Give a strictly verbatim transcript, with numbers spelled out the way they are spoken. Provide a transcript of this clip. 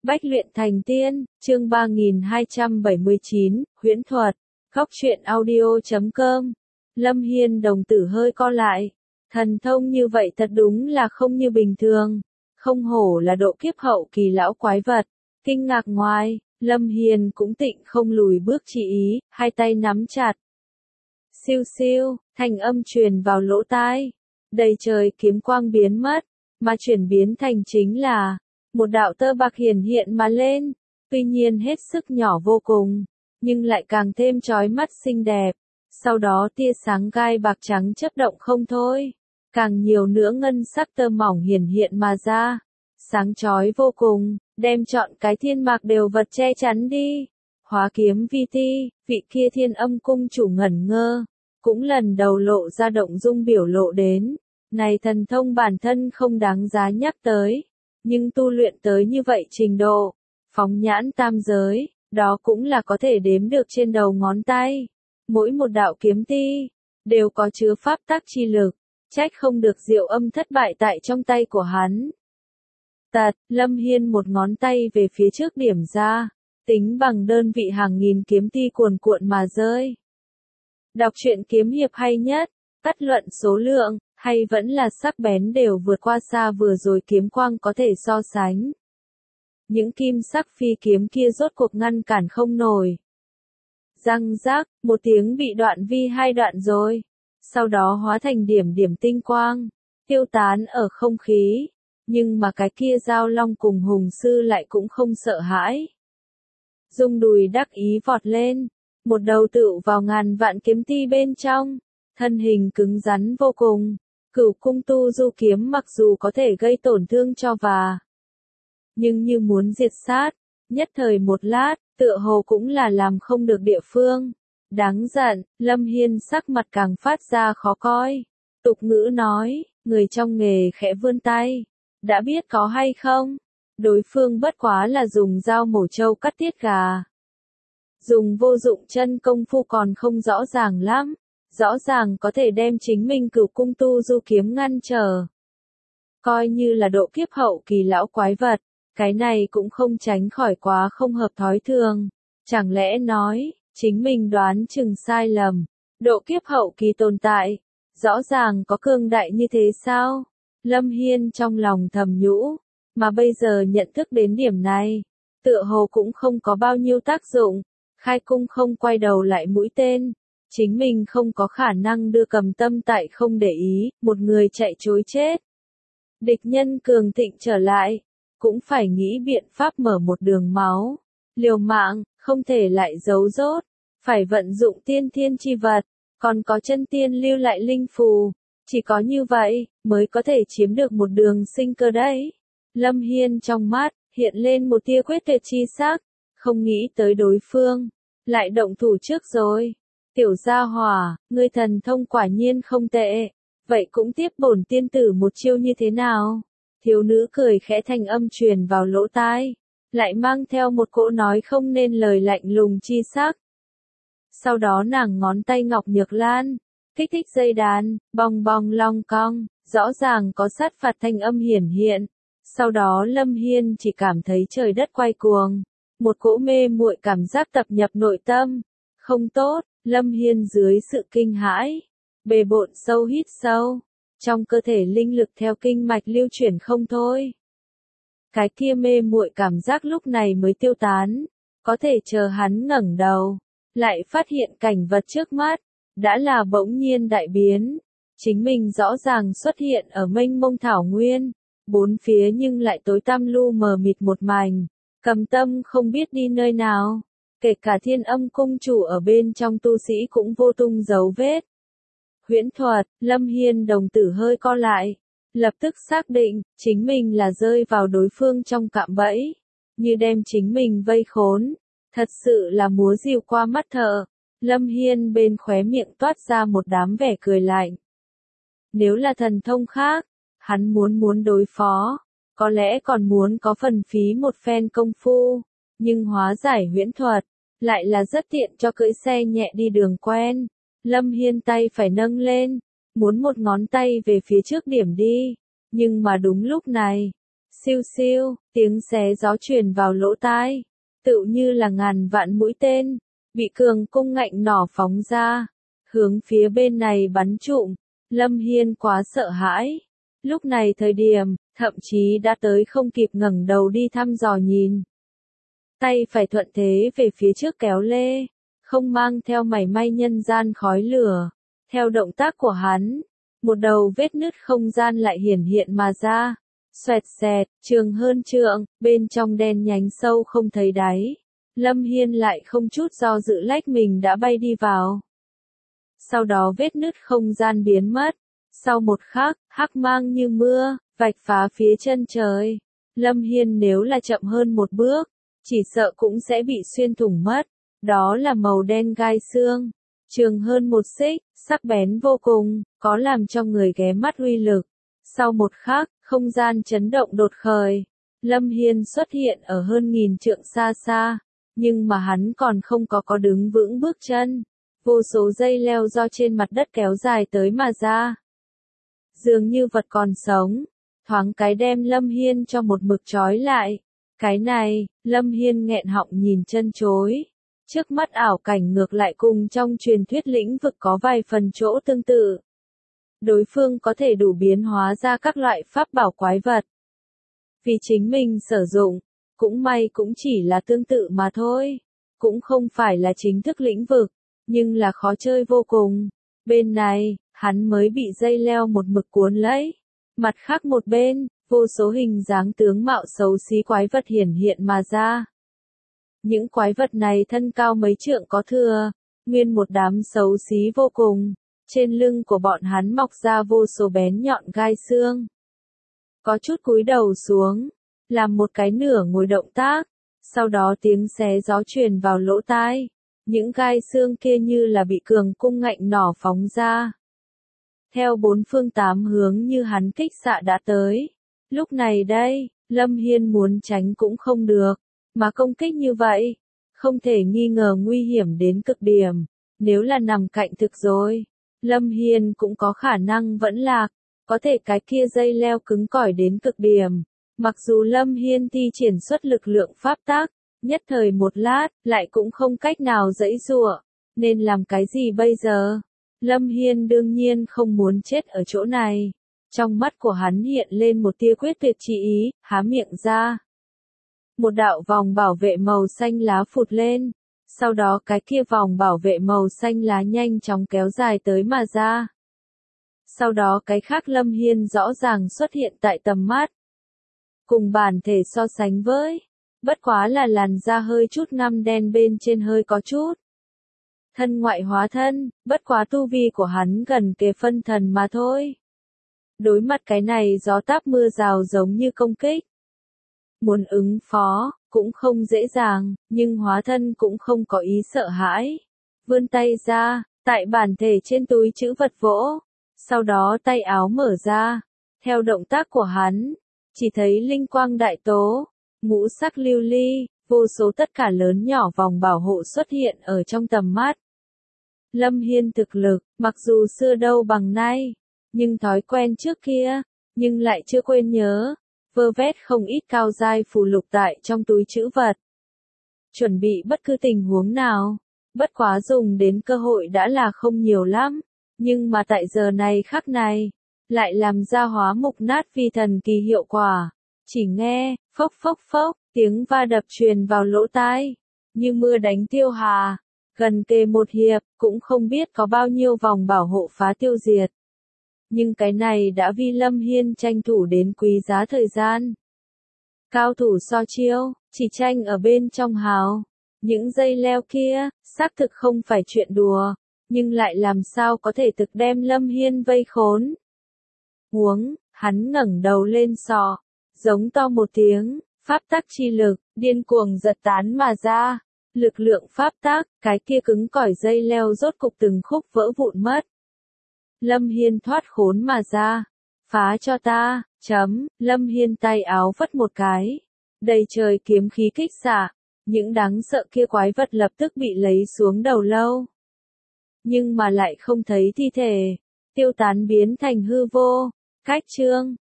Bách luyện thành tiên, chương ba nghìn hai trăm bảy mươi chín, huyễn thuật, góc truyện audio chấm com. Lâm Hiên đồng tử hơi co lại. Thần thông như vậy thật đúng là không như bình thường. Không hổ là độ kiếp hậu kỳ lão quái vật. Kinh ngạc ngoài, Lâm Hiên cũng tịnh không lùi bước chỉ ý, hai tay nắm chặt. Siêu siêu, thanh âm truyền vào lỗ tai. Đầy trời kiếm quang biến mất, mà chuyển biến thành chính là một đạo tơ bạc hiển hiện mà lên, tuy nhiên hết sức nhỏ vô cùng, nhưng lại càng thêm chói mắt xinh đẹp. Sau đó tia sáng gai bạc trắng chớp động không thôi, càng nhiều nữa ngân sắc tơ mỏng hiển hiện mà ra, sáng chói vô cùng, đem trọn cái thiên mạc đều vật che chắn đi. Hóa kiếm vi ti, vị kia Thiên Âm cung chủ ngẩn ngơ, cũng lần đầu lộ ra động dung biểu lộ đến. Này thần thông bản thân không đáng giá nhắc tới, nhưng tu luyện tới như vậy trình độ, phóng nhãn tam giới, đó cũng là có thể đếm được trên đầu ngón tay. Mỗi một đạo kiếm ti, đều có chứa pháp tắc chi lực, trách không được Diệu Âm thất bại tại trong tay của hắn. Tật, Lâm Hiên một ngón tay về phía trước điểm ra, tính bằng đơn vị hàng nghìn kiếm ti cuồn cuộn mà rơi. Đọc truyện kiếm hiệp hay nhất, cắt luận số lượng, hay vẫn là sắc bén đều vượt qua xa vừa rồi kiếm quang có thể so sánh. Những kim sắc phi kiếm kia rốt cuộc ngăn cản không nổi. Răng rác, một tiếng bị đoạn vi hai đoạn rồi. Sau đó hóa thành điểm điểm tinh quang, tiêu tán ở không khí. Nhưng mà cái kia Giao Long cùng Hùng Sư lại cũng không sợ hãi. Dung đùi đắc ý vọt lên, một đầu tựu vào ngàn vạn kiếm ti bên trong, thân hình cứng rắn vô cùng. Cửu cung tu du kiếm mặc dù có thể gây tổn thương cho và, nhưng như muốn diệt sát, nhất thời một lát, tựa hồ cũng là làm không được địa phương. Đáng giận, Lâm Hiên sắc mặt càng phát ra khó coi. Tục ngữ nói, người trong nghề khẽ vươn tay, đã biết có hay không? Đối phương bất quá là dùng dao mổ trâu cắt tiết gà. Dùng vô dụng chân công phu còn không rõ ràng lắm. Rõ ràng có thể đem chính mình Cửu cung tu du kiếm ngăn trở. Coi như là độ kiếp hậu kỳ lão quái vật, cái này cũng không tránh khỏi quá không hợp thói thường. Chẳng lẽ nói, chính mình đoán chừng sai lầm, độ kiếp hậu kỳ tồn tại, rõ ràng có cường đại như thế sao? Lâm Hiên trong lòng thầm nhũ, mà bây giờ nhận thức đến điểm này, tựa hồ cũng không có bao nhiêu tác dụng, khai cung không quay đầu lại mũi tên. Chính mình không có khả năng đưa Cầm Tâm tại không để ý, một người chạy trối chết. Địch nhân cường thịnh trở lại, cũng phải nghĩ biện pháp mở một đường máu. Liều mạng, không thể lại giấu rốt, phải vận dụng tiên thiên chi vật, còn có chân tiên lưu lại linh phù. Chỉ có như vậy, mới có thể chiếm được một đường sinh cơ đấy. Lâm Hiên trong mắt, hiện lên một tia quyết tuyệt chi sắc, không nghĩ tới đối phương, lại động thủ trước rồi. Tiểu gia hỏa, ngươi thần thông quả nhiên không tệ, vậy cũng tiếp bổn tiên tử một chiêu như thế nào? Thiếu nữ cười khẽ thanh âm truyền vào lỗ tai, lại mang theo một cỗ nói không nên lời lạnh lùng chi sắc. Sau đó nàng ngón tay ngọc nhược lan, kích thích dây đàn, bong bong long cong, rõ ràng có sát phạt thanh âm hiển hiện. Sau đó Lâm Hiên chỉ cảm thấy trời đất quay cuồng, một cỗ mê muội cảm giác tập nhập nội tâm, không tốt. Lâm Hiên dưới sự kinh hãi, bề bộn sâu hít sâu, trong cơ thể linh lực theo kinh mạch lưu chuyển không thôi. Cái kia mê muội cảm giác lúc này mới tiêu tán, có thể chờ hắn ngẩng đầu, lại phát hiện cảnh vật trước mắt, đã là bỗng nhiên đại biến. Chính mình rõ ràng xuất hiện ở mênh mông thảo nguyên, bốn phía nhưng lại tối tăm lu mờ mịt một mảnh, Cầm Tâm không biết đi nơi nào. Kể cả Thiên Âm cung chủ ở bên trong tu sĩ cũng vô tung dấu vết. Huyễn thuật, Lâm Hiên đồng tử hơi co lại, lập tức xác định, chính mình là rơi vào đối phương trong cạm bẫy, như đem chính mình vây khốn, thật sự là múa rìu qua mắt thợ. Lâm Hiên bên khóe miệng toát ra một đám vẻ cười lạnh. Nếu là thần thông khác, hắn muốn muốn đối phó, có lẽ còn muốn có phần phí một phen công phu, nhưng hóa giải huyễn thuật, lại là rất tiện cho cưỡi xe nhẹ đi đường quen. Lâm Hiên tay phải nâng lên, muốn một ngón tay về phía trước điểm đi, nhưng mà đúng lúc này, Siêu siêu, tiếng xé gió truyền vào lỗ tai, tựu như là ngàn vạn mũi tên, bị cường cung ngạnh nỏ phóng ra, hướng phía bên này bắn trụm. Lâm Hiên quá sợ hãi. Lúc này thời điểm, thậm chí đã tới không kịp ngẩng đầu đi thăm dò nhìn. Tay phải thuận thế về phía trước kéo lê, không mang theo mảy may nhân gian khói lửa. Theo động tác của hắn, một đầu vết nứt không gian lại hiển hiện mà ra. Xoẹt xẹt, trường hơn trượng, bên trong đen nhánh sâu không thấy đáy. Lâm Hiên lại không chút do dự lách mình đã bay đi vào. Sau đó vết nứt không gian biến mất. Sau một khắc, hắc mang như mưa, vạch phá phía chân trời. Lâm Hiên nếu là chậm hơn một bước, chỉ sợ cũng sẽ bị xuyên thủng mất. Đó là màu đen gai xương, trường hơn một xích, sắc bén vô cùng, có làm cho người ghé mắt uy lực. Sau một khắc, không gian chấn động đột khởi. Lâm Hiên xuất hiện ở hơn nghìn trượng xa xa, nhưng mà hắn còn không có có đứng vững bước chân. Vô số dây leo do trên mặt đất kéo dài tới mà ra. Dường như vật còn sống, thoáng cái đem Lâm Hiên cho một mực trói lại. Cái này, Lâm Hiên nghẹn họng nhìn chân chối. Trước mắt ảo cảnh ngược lại cùng trong truyền thuyết lĩnh vực có vài phần chỗ tương tự. Đối phương có thể đủ biến hóa ra các loại pháp bảo quái vật. Vì chính mình sử dụng, cũng may cũng chỉ là tương tự mà thôi. Cũng không phải là chính thức lĩnh vực, nhưng là khó chơi vô cùng. Bên này, hắn mới bị dây leo một mực cuốn lấy. Mặt khác một bên, vô số hình dáng tướng mạo xấu xí quái vật hiển hiện mà ra. Những quái vật này thân cao mấy trượng có thừa, nguyên một đám xấu xí vô cùng. Trên lưng của bọn hắn mọc ra vô số bén nhọn gai xương. Có chút cúi đầu xuống, làm một cái nửa ngồi động tác, sau đó tiếng xé gió truyền vào lỗ tai. Những gai xương kia như là bị cường cung ngạnh nỏ phóng ra. Theo bốn phương tám hướng như hắn kích xạ đã tới. Lúc này đây, Lâm Hiên muốn tránh cũng không được, mà công kích như vậy, không thể nghi ngờ nguy hiểm đến cực điểm. Nếu là nằm cạnh thực rồi, Lâm Hiên cũng có khả năng vẫn lạc, có thể cái kia dây leo cứng cỏi đến cực điểm. Mặc dù Lâm Hiên thi triển xuất lực lượng pháp tác, nhất thời một lát, lại cũng không cách nào giãy giụa, nên làm cái gì bây giờ? Lâm Hiên đương nhiên không muốn chết ở chỗ này. Trong mắt của hắn hiện lên một tia quyết tuyệt chi ý, há miệng ra. Một đạo vòng bảo vệ màu xanh lá phụt lên, sau đó cái kia vòng bảo vệ màu xanh lá nhanh chóng kéo dài tới mà ra. Sau đó cái khác Lâm Hiên rõ ràng xuất hiện tại tầm mắt. Cùng bản thể so sánh với, bất quá là làn da hơi chút ngăm đen bên trên hơi có chút. Thân ngoại hóa thân, bất quá tu vi của hắn gần kề phân thần mà thôi. Đối mặt cái này gió táp mưa rào giống như công kích. Muốn ứng phó, cũng không dễ dàng, nhưng hóa thân cũng không có ý sợ hãi. Vươn tay ra, tại bản thể trên túi trữ vật vỗ. Sau đó tay áo mở ra. Theo động tác của hắn, chỉ thấy linh quang đại tố, ngũ sắc lưu ly, vô số tất cả lớn nhỏ vòng bảo hộ xuất hiện ở trong tầm mắt. Lâm Hiên thực lực, mặc dù xưa đâu bằng nay, nhưng thói quen trước kia, nhưng lại chưa quên nhớ, vơ vét không ít cao giai phù lục tại trong túi trữ vật. Chuẩn bị bất cứ tình huống nào, bất quá dùng đến cơ hội đã là không nhiều lắm, nhưng mà tại giờ này khắc này, lại làm ra hóa mục nát vi thần kỳ hiệu quả. Chỉ nghe, phốc phốc phốc, tiếng va đập truyền vào lỗ tai, như mưa đánh tiêu hà. Gần kề một hiệp, cũng không biết có bao nhiêu vòng bảo hộ phá tiêu diệt. Nhưng cái này đã vì Lâm Hiên tranh thủ đến quý giá thời gian. Cao thủ so chiêu, chỉ tranh ở bên trong hào. Những dây leo kia, xác thực không phải chuyện đùa, nhưng lại làm sao có thể thực đem Lâm Hiên vây khốn. Huống, hắn ngẩng đầu lên sọ, giống to một tiếng, pháp tắc chi lực, điên cuồng giật tán mà ra. Lực lượng pháp tác, cái kia cứng cỏi dây leo rốt cục từng khúc vỡ vụn mất. Lâm Hiên thoát khốn mà ra. Phá cho ta, chấm, Lâm Hiên tay áo vất một cái. Đầy trời kiếm khí kích xạ, những đáng sợ kia quái vật lập tức bị lấy xuống đầu lâu. Nhưng mà lại không thấy thi thể, tiêu tán biến thành hư vô. Cách chương